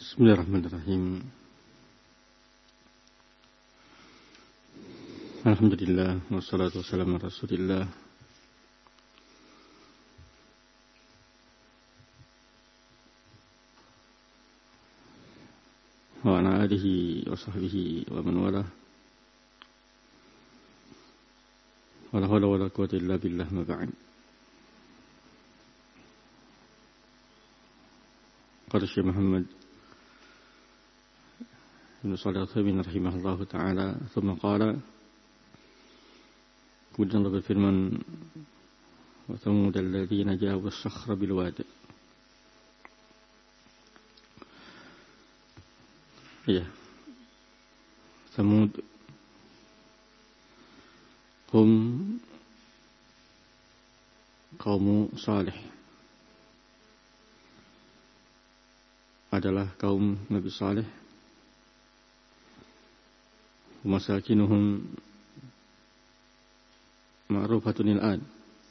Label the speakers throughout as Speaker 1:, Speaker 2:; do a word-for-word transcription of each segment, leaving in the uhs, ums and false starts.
Speaker 1: Bismillahirrahmanirrahim. Alhamdulillah, wassalatu wassalamu ala Rasulillah wa ala alihi wa sahbihi wa man wala. Wala hawla wala quwwata illa billah, ma ba'd. Qala Syekh Muhammad Ibn Shalih Al-Utsaimin rahimahullahu ta'ala, thumma qala, kemudian Allah berfirman, wa thamud alladhina jabu as-sakhra bil wadi. Ya, Thamud hum kaum Salih, adalah kaum Nabi Saleh. Masakinuhum ma'rufatun il'an,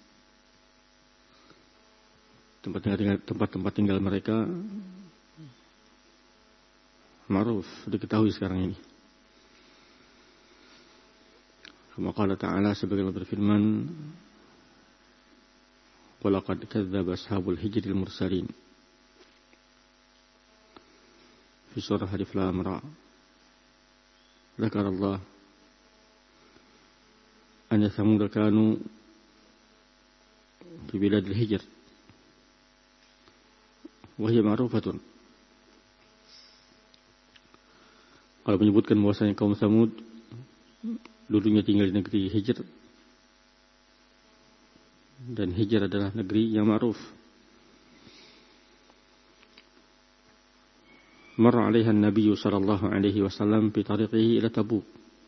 Speaker 1: tempat tinggal tempat-tempat tinggal mereka ma'ruf, diketahui sekarang ini. Kama qala ta'ala, sebagaimana berfirman, wa laqad kadzdzaba ashabul hijril mursalin, fi surah Alif Lam Ra. Dzakara Allah anna Thamud kanu fi biladil hijr wa hiya ma'rufatun. Kalau menyebutkan bahwasanya kaum Thamud dulunya tinggal di negeri Hijr, dan Hijr adalah negeri yang ma'ruf. Marra 'alaiha an-nabiy sallallahu alaihi wasallam fi tariqihi ila Tabuk.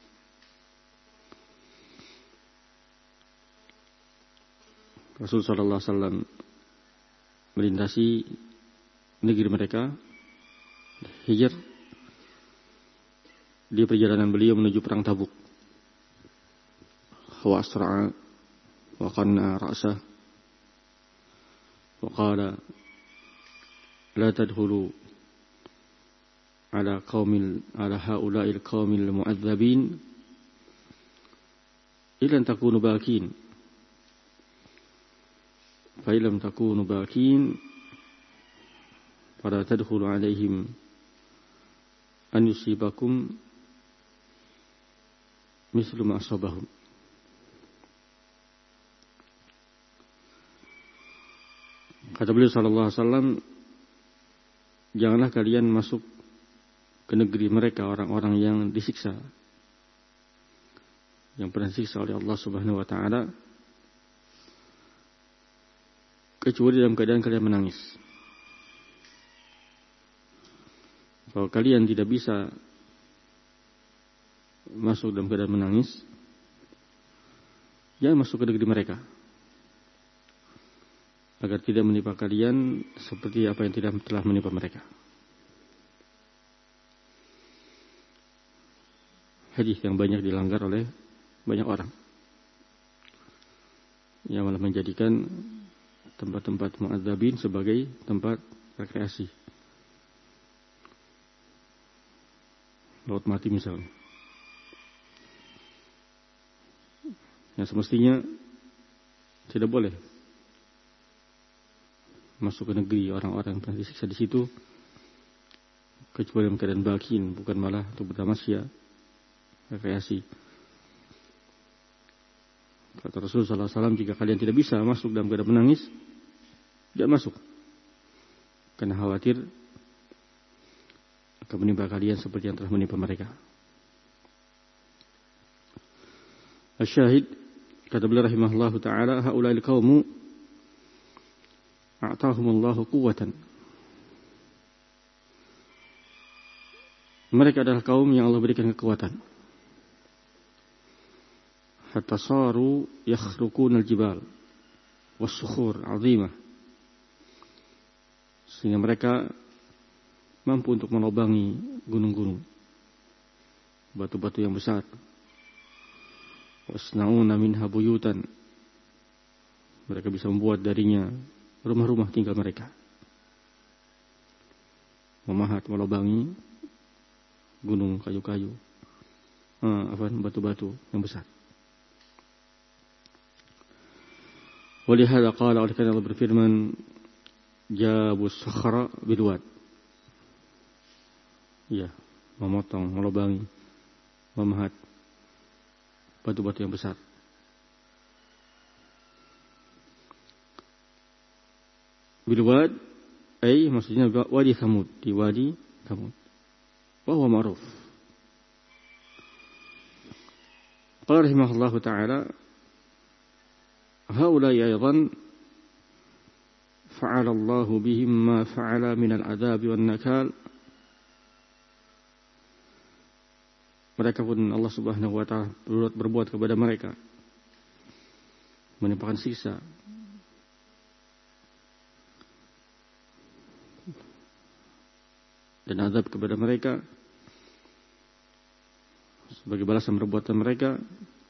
Speaker 1: Rasul sallallahu alaihi wasallam melintasi negeri mereka Hijr di perjalanan beliau menuju perang Tabuk. Wa asra'a wa qanna ra'sah wa qala la tadkhulu ala qaumil ala haula'il qaumil mu'adzabin illa an takunu bakin fa illam takunu bakin fala tadkhulu alaihim an yusibakum mislu ma asabahum. Kata beliau sallallahu alaihi wasallam, janganlah kalian masuk ke negeri mereka orang-orang yang disiksa, yang pernah disiksa oleh Allah Subhanahu wa taala, kecuali dalam keadaan kalian menangis. Kalau kalian tidak bisa masuk dalam keadaan menangis, jangan masuk ke negeri mereka, agar tidak menimpa kalian seperti apa yang tidak telah menimpa mereka. Hadis yang banyak dilanggar oleh banyak orang, yang malah menjadikan tempat-tempat mu'adzabin sebagai tempat rekreasi, laut mati misalnya. Yang semestinya tidak boleh masuk ke negeri orang-orang yang pernah disiksa di situ, kecuali dalam keadaan bakin, bukan malah untuk bertamasya, rekreasi. Kata Rasul sallallahu alaihi wasallam, jika kalian tidak bisa masuk dalam keadaan menangis, jangan masuk, karena khawatir akan menimpa kalian seperti yang telah menimpa mereka. Asyahid, kata beliau rahimahullahu ta'ala, haula'il qaumu a'tahumullahu quwwatan. Mereka adalah kaum yang Allah berikan kekuatan. Hatta saru yakhrukuna al-jibal was-sukhur 'azimah. Sehingga mereka mampu untuk melobangi gunung-gunung, batu-batu yang besar. Wasna'una minha buyutan. Mereka bisa membuat darinya rumah-rumah tinggal mereka. memahat, melobangi gunung, kayu-kayu, eh, apa, batu-batu yang besar. Walihada qala, oleh karena Allah berfirman, jabus sakhra bilwad. Ya, memotong, melobangi, memahat batu-batu yang besar. Bilwad, ay maksudnya wadi Thamud, di wadi Thamud. Wa huwa ma'ruf. Qala rahimahullahu ta'ala, haula'i aydan fa'ala Allahu bihim ma fa'ala min al-'adab wan nakal. Mereka pun Allah Subhanahu wa ta'ala berbuat kepada mereka, menimpakan siksa dan azab kepada mereka sebagai balasan perbuatan mereka.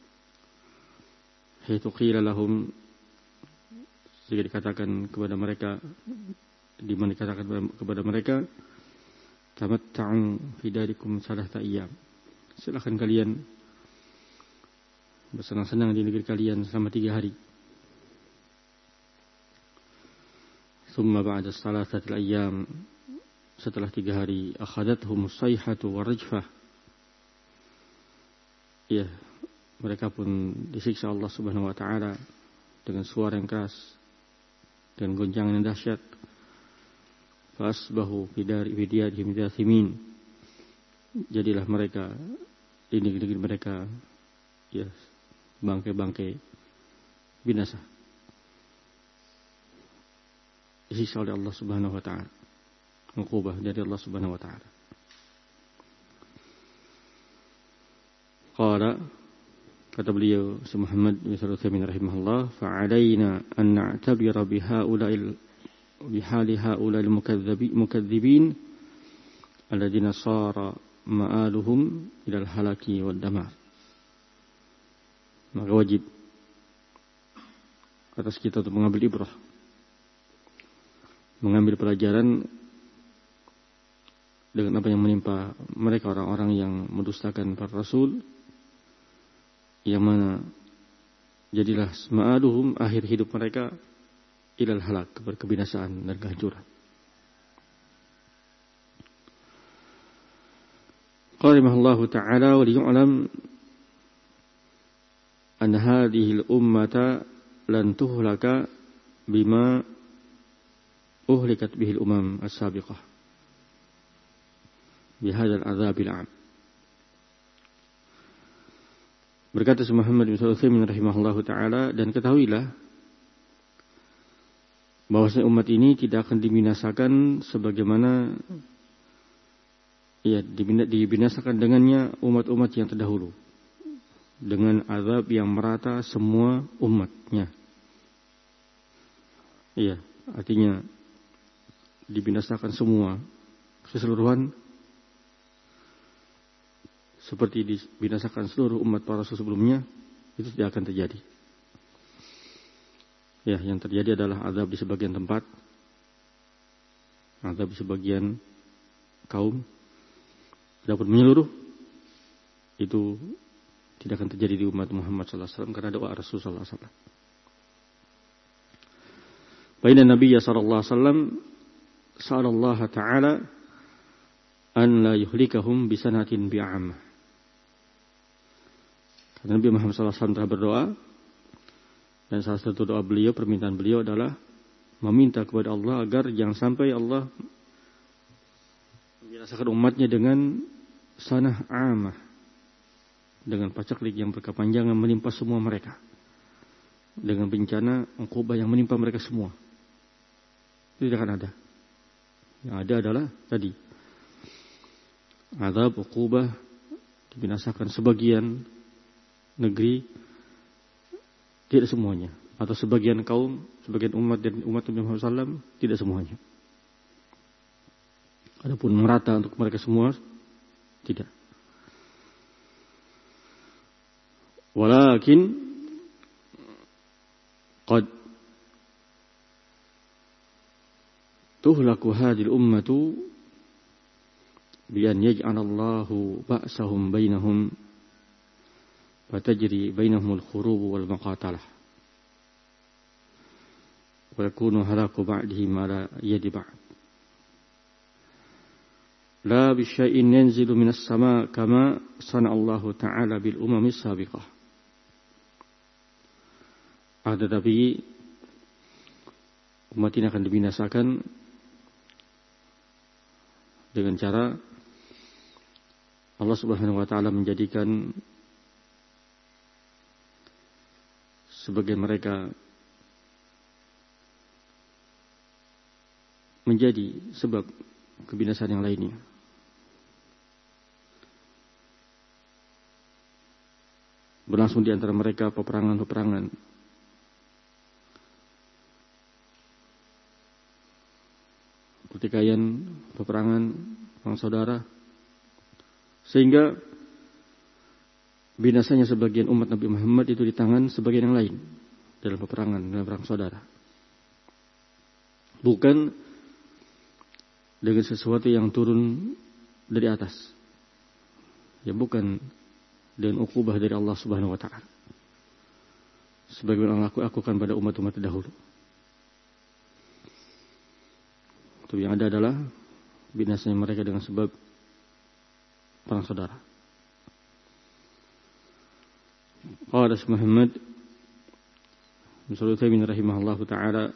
Speaker 1: Haitsu qila lahum, jika dikatakan kepada mereka, di mana dikatakan kepada mereka, tamatta'u fi darikum salasata ayyam, silakan kalian bersenang-senang di negeri kalian selama tiga hari. Tsumma ba'da salasati ayyam, setelah tiga hari, akhadathum sayhatu warajfah, ya, mereka pun disiksa Allah Subhanahu wa ta'ala dengan suara yang keras dan goncangan yang dahsyat. Fasbahu bidari bidiyadihim jathimin, jadilah mereka di negeri mereka, ya, bangkai-bangkai binasa, disiksa oleh Allah Subhanahu wa ta'ala, uqubah dari Allah Subhanahu wa ta'ala. Qala, kata beliau Syekh Muhammad bin Shalih Al-Utsaimin rahimahullah, fa'alaina an na'tabira bihaula'il bihali haula'il mukadzibin alladziina sara ma'aluhum ilal halaki wad damar. Maka wajib atas kita untuk mengambil ibrah, mengambil pelajaran dengan apa yang menimpa mereka, orang-orang yang mendustakan para rasul, yang mana jadilah ma'aluhum, akhir hidup mereka, ilal halak, kebinasaan dan kehancuran. Qala rahimahullahu ta'ala, wa liya'lam an hadhihi al-ummata lan tuhlaka bima uhlikat bihi al-umam as-sabiqah bihadzal adzabil 'am. Berkata Syekh Muhammad bin Shalih Al-Utsaimin rahimahullahu ta'ala, dan ketahuilah bahwasanya umat ini tidak akan dibinasakan sebagaimana, ya, dibinasakan dengannya umat-umat yang terdahulu, dengan azab yang merata semua umatnya. Iya, artinya dibinasakan semua keseluruhan, seperti dibinasakan seluruh umat para rasul sebelumnya, itu tidak akan terjadi. Ya, yang terjadi adalah azab di sebagian tempat, azab di sebagian kaum. Adapun menyeluruh itu tidak akan terjadi di umat Muhammad sallallahu alaihi wasallam karena doa Rasul sallallahu alaihi wasallam. Baina Nabi sallallahu alaihi wasallam sallallahu ta'ala an la yuhlikahum bisanatin bi'amah. Karena Nabi Muhammad sallallahu alaihi wasallam telah berdoa, dan salah satu doa beliau, permintaan beliau adalah meminta kepada Allah agar jangan sampai Allah membinasakan umatnya dengan sanah amah, dengan pacaklik yang berkepanjangan menimpa semua mereka, dengan bencana uqubah yang menimpa mereka semua. Itu tidak akan ada. Yang ada adalah tadi azab, uqubah, dibinasakan sebagian negeri, tidak semuanya, atau sebagian kaum, sebagian umat dan umat Nabi Muhammad sallallahu alaihi wasallam, tidak semuanya. Adapun merata untuk mereka semua, tidak. Walakin qad tuhlaku hadhil ummatu bi an yaj'alallahu ba'sahum bainahum fatajri bainahumul khurub wal maqatalah wa yakunu halaku ba'dihim ala yadi ba'd la bi syai'in yanzilu minas sama' kama sana'allahu ta'ala bil umamis sabiqah. Ah, tetapi umat ini akan dibinasakan dengan cara Allah Subhanahu wa taala menjadikan sebagian mereka menjadi sebab kebinasaan yang lainnya. Berlangsung di antara mereka peperangan-peperangan, pertikaian, peperangan, perang saudara, sehingga binasanya sebagian umat Nabi Muhammad itu di tangan sebagian yang lain dalam peperangan, dalam perang saudara. Bukan dengan sesuatu yang turun dari atas. Ya, bukan dengan ukubah dari Allah Subhanahu wa taala, sebagaimana Allah lakukan pada umat-umat terdahulu. Itu yang ada adalah binasanya mereka dengan sebab perang saudara. Qala Syekh Muhammad bin Shalih Al-Utsaimin rahimahullahu taala,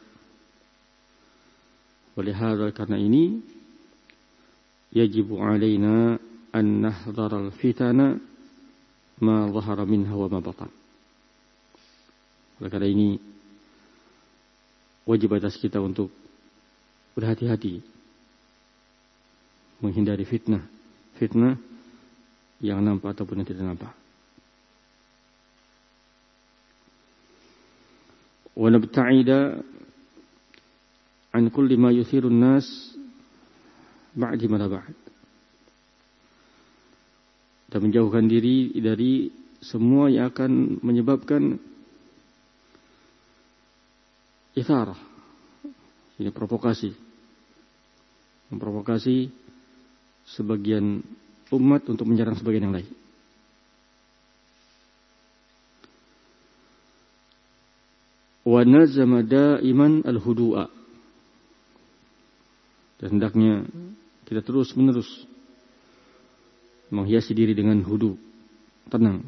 Speaker 1: walihada, karena ini yajibu alaina an nahdhara al-fitana ma dhahara minha wa ma batan. Oleh karena ini wajib atas kita untuk berhati-hati menghindari fitnah, fitnah yang nampak ataupun yang tidak nampak. Wa nabta'ida an kulli ma yuthiru an-nas ba'di ma ba'd. Dan menjauhkan diri dari semua yang akan menyebabkan itharah, ini provokasi, memprovokasi sebagian umat untuk menyerang sebagian yang lain. Wa nazama daiman al-hudu'a, dan hendaknya kita terus menerus menghiasi diri dengan hudu, tenang.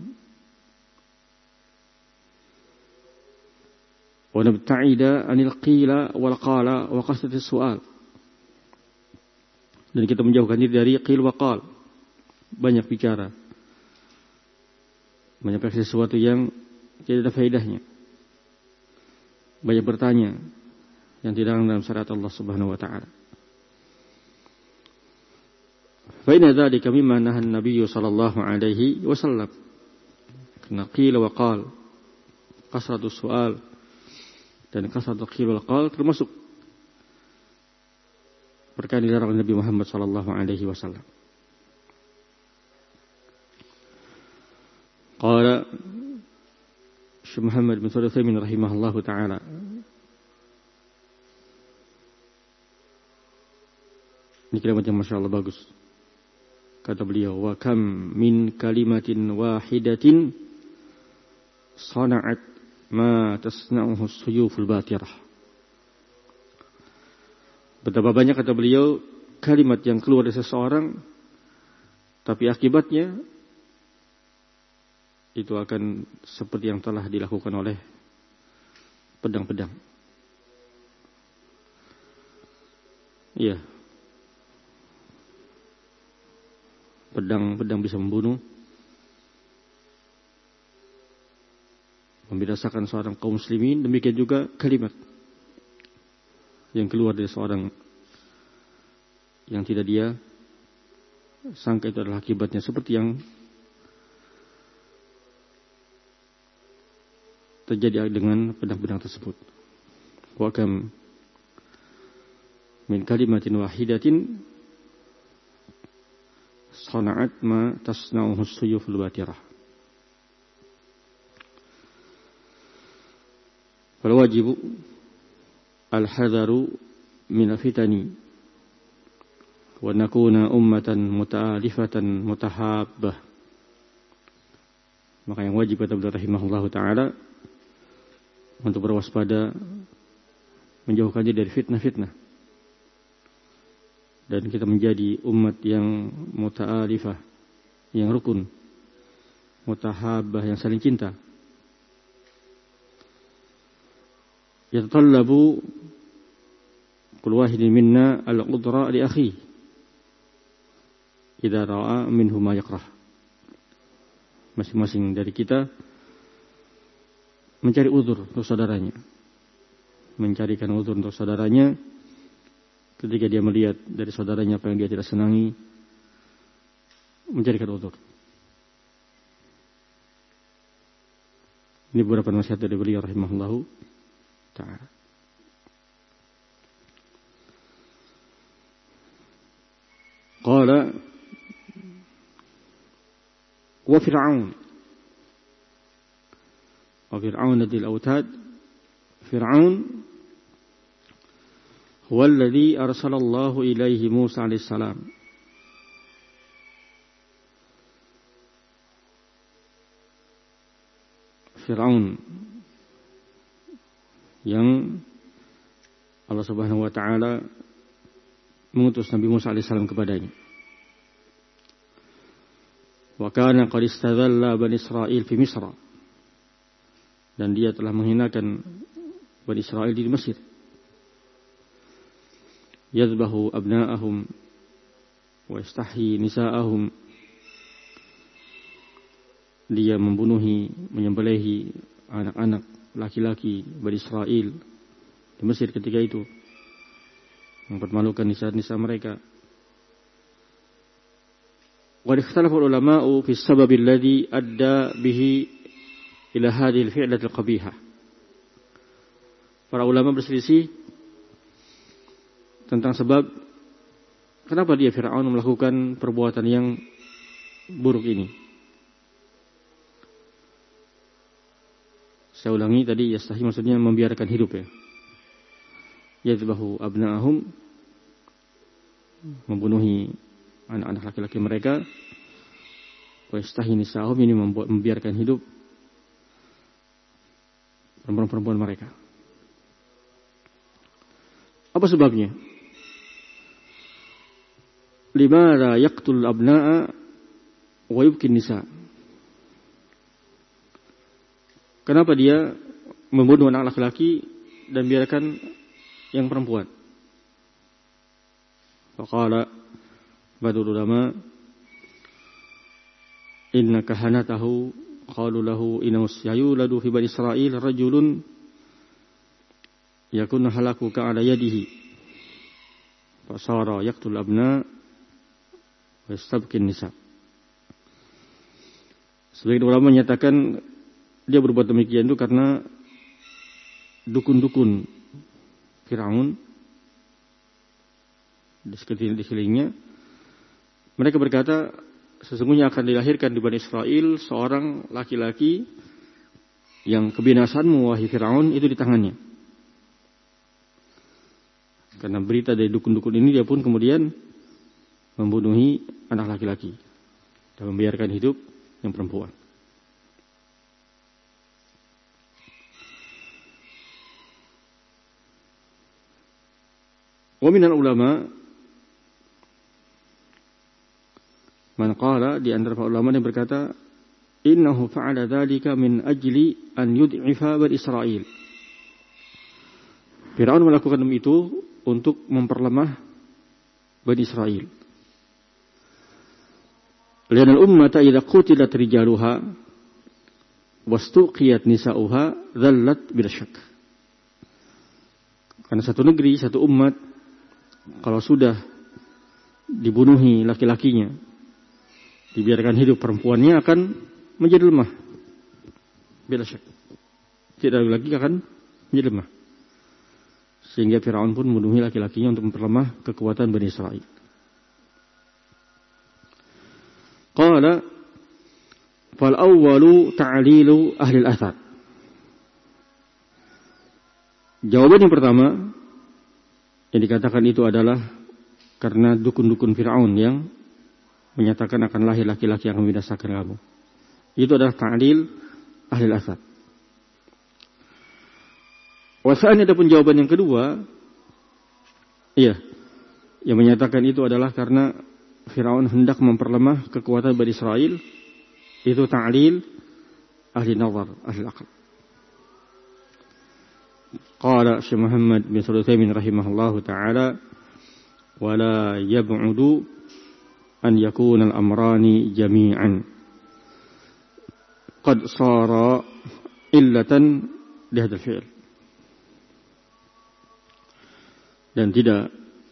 Speaker 1: Wa nabta'ida anil qila wal qala wa qasdatis su'al, dan kita menjauhkan diri dari qil wa qal, banyak bicara, menyampaikan sesuatu yang tidak ada faedahnya, banyak bertanya yang tidak dalam syariat Allah Subhanahu wa taala. Fa inna dzalika mimma nahaa an-nabiy sallallahu alaihi wasallam. Karena qila wa qal, kasratus su'al dan kasratul qil wal qal termasuk perkara yang dilarang Nabi Muhammad sallallahu alaihi wasallam. Qala Syekh Muhammad bin Shalih Al-Utsaimin rahimahullahu taala, ini kalimat yang Masya Allah bagus. Kata beliau, wa kam min kalimatin wahidatin sana'at ma tasna'uhu suyuful batirah. Betapa banyak, kata beliau, kalimat yang keluar dari seseorang, tapi akibatnya itu akan seperti yang telah dilakukan oleh pedang-pedang. Iya. Pedang-pedang bisa membunuh, membinasakan seorang kaum muslimin. Demikian juga kalimat yang keluar dari seorang yang tidak dia sangka itu adalah akibatnya seperti yang terjadi dengan pedang-pedang tersebut. Wa kam min kalimatin wahidatin sana'at ma tasna'uhu suyuful batirah. Fal wajibu al-hadaru min fitani wa nakuna ummatan muta'alifatan mutahabbah. Maka yang wajib kata beliau rahimahullahu taala untuk berwaspada, menjauhkan diri dari fitnah-fitnah, dan kita menjadi umat yang muta'alifah, yang rukun, mutahabbah, yang saling cinta. Yatatallabu kullu wahidin minna al-qudra li akhi idza ra'a minhu ma yakrah. Masing-masing dari kita mencari uzur untuk saudaranya, mencarikan uzur untuk saudaranya ketika dia melihat dari saudaranya apa yang dia tidak senangi, mencarikan uzur. Ini beberapa nasihat dari beliau rahimahullahu ta'ala. Qala wa Fir'aun wa Fir'aun dzil autad. Fir'aun huwa alladhi arsalallahu ilaihi Musa alaihi salam. Fir'aun yang Allah Subhanahu wa taala mengutus Nabi Musa alaihi salam kepadanya. Wa kana qad istadalla Bani Israil fi Misr. Dan dia telah menghinakan Bani Israil di Mesir. Yadhbahu abna'ahum wa yastahyi nisa'ahum. Dia membunuhi, menyembelihi anak-anak laki-laki Bani Israil di Mesir ketika itu, mempermalukan nisa-nisa mereka. Wa ikhtalafa ulama'u fi as-sabab alladhi adda bihi ila hadhihi al-fi'lah al-qabihah. Para ulama berselisih tentang sebab kenapa dia Fir'aun melakukan perbuatan yang buruk ini. Saya ulangi tadi, yastahi maksudnya membiarkan hidup ya. Yadhbahu abna'ahum, membunuhi anak-anak laki-laki mereka. Wa yastahi nisa'ahum, ini membiarkan hidup perempuan-perempuan mereka. Apa sebabnya? Limada yaqtul abna'a wa yubkin nisa'. Kenapa dia membunuh anak laki-laki dan biarkan yang perempuan? Faqala ba'dul ulama inna kahanatahu qalu lahu innahu sayuladu fi bani Israil rajulun yakunu halaku ka'ala yadihi fasara yaqtul abna wa yastabkin nisa. Sebagian ulama menyatakan dia berbuat demikian itu karena dukun-dukun Fir'aun di sekelilingnya. Mereka berkata, sesungguhnya akan dilahirkan di Bani Israil seorang laki-laki yang kebinasaanmu wahai Fir'aun itu di tangannya. Karena berita dari dukun-dukun ini, dia pun kemudian membunuhi anak laki-laki dan membiarkan hidup yang perempuan. Wa minal ulama man qala, di antara para ulama yang berkata innahu fa'ala dzalika min ajli an yud'ifa Bani Israil. Fir'aun melakukan itu untuk memperlemah Bani Israil. Lian al-ummata idza qutilat rijaluha wastuqiyat nisa'uha dhallat bila syak. Karena satu negeri, satu umat, kalau sudah dibunuhi laki-lakinya, dibiarkan hidup perempuannya, akan menjadi lemah. Bila syak. Tidak lagi akan menjadi lemah. Sehingga Fir'aun pun membunuhi laki-lakinya untuk memperlemah kekuatan Bani Israil. Qala fal awwalu ta'lilu ahli al-athar. Jawaban yang pertama yang dikatakan itu adalah karena dukun-dukun Fir'aun yang menyatakan akan lahir laki-laki yang akan membinasakan kamu. Itu adalah ta'lil ahli al-athar. Wasa'ani adapun jawaban yang kedua, iya, yang menyatakan itu adalah karena Fir'aun hendak memperlemah kekuatan Bani Israel. Itu ta'lil ahli nazar, ahli akal. Qala Syekh Muhammad bin Shalih Al-Utsaimin rahimahullahu ta'ala, wala yab'udu an yakuna al-amrani jami'an qad sara illatan li hadzal fi'l. Dan tidak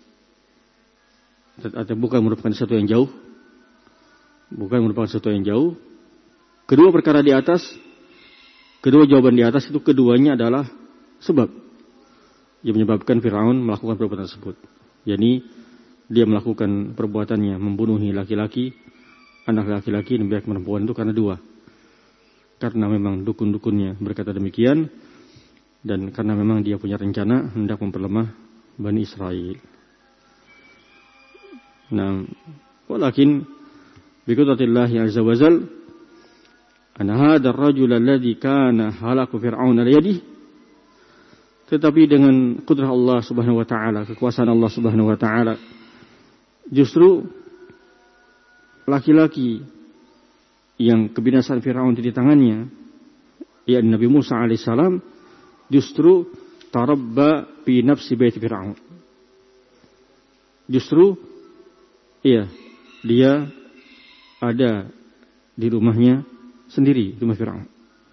Speaker 1: atau bukan merupakan sesuatu yang jauh, bukan merupakan sesuatu yang jauh. Kedua perkara di atas, kedua jawaban di atas itu keduanya adalah sebab yang menyebabkan Fir'aun melakukan perbuatan tersebut. Jadi dia melakukan perbuatannya membunuhi laki-laki, anak laki-laki dan banyak perempuan itu karena dua. Karena memang dukun-dukunnya berkata demikian, dan karena memang dia punya rencana hendak memperlemah Bani Israel. Nah, walakin biqudratillahi azza wa jal an hadha ar-rajul alladhi kana halaku fir'aun ala yadihi, tetapi dengan kudrah Allah Subhanahu wa taala, kekuasaan Allah Subhanahu wa taala, justru laki-laki yang kebinasaan Fir'aun di tangannya, yakni Nabi Musa alaihissalam, justru tarabba fi nafsi bait Fir'aun. Justru iya, dia ada di rumahnya sendiri, rumah Fir'aun.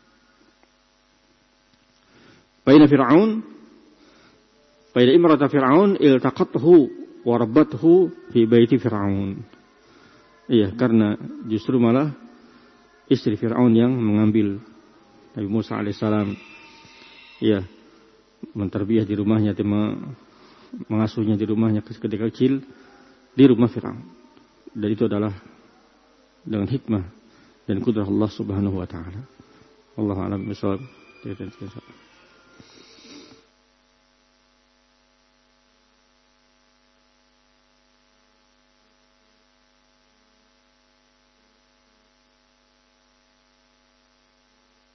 Speaker 1: Baina Fir'aun, baina imrata Fir'aun iltaqathu wa rabbathu fi baiti Fir'aun. Iya, karena justru malah istri Fir'aun yang mengambil Nabi Musa alaihissalam, iya, mentarbiyah di rumahnya, mengasuhnya di rumahnya ketika kecil di rumah Fir'aun. Dan itu adalah dengan hikmah dan kudrah Allah Subhanahu wa taala. Wallahu a'lam bishawab.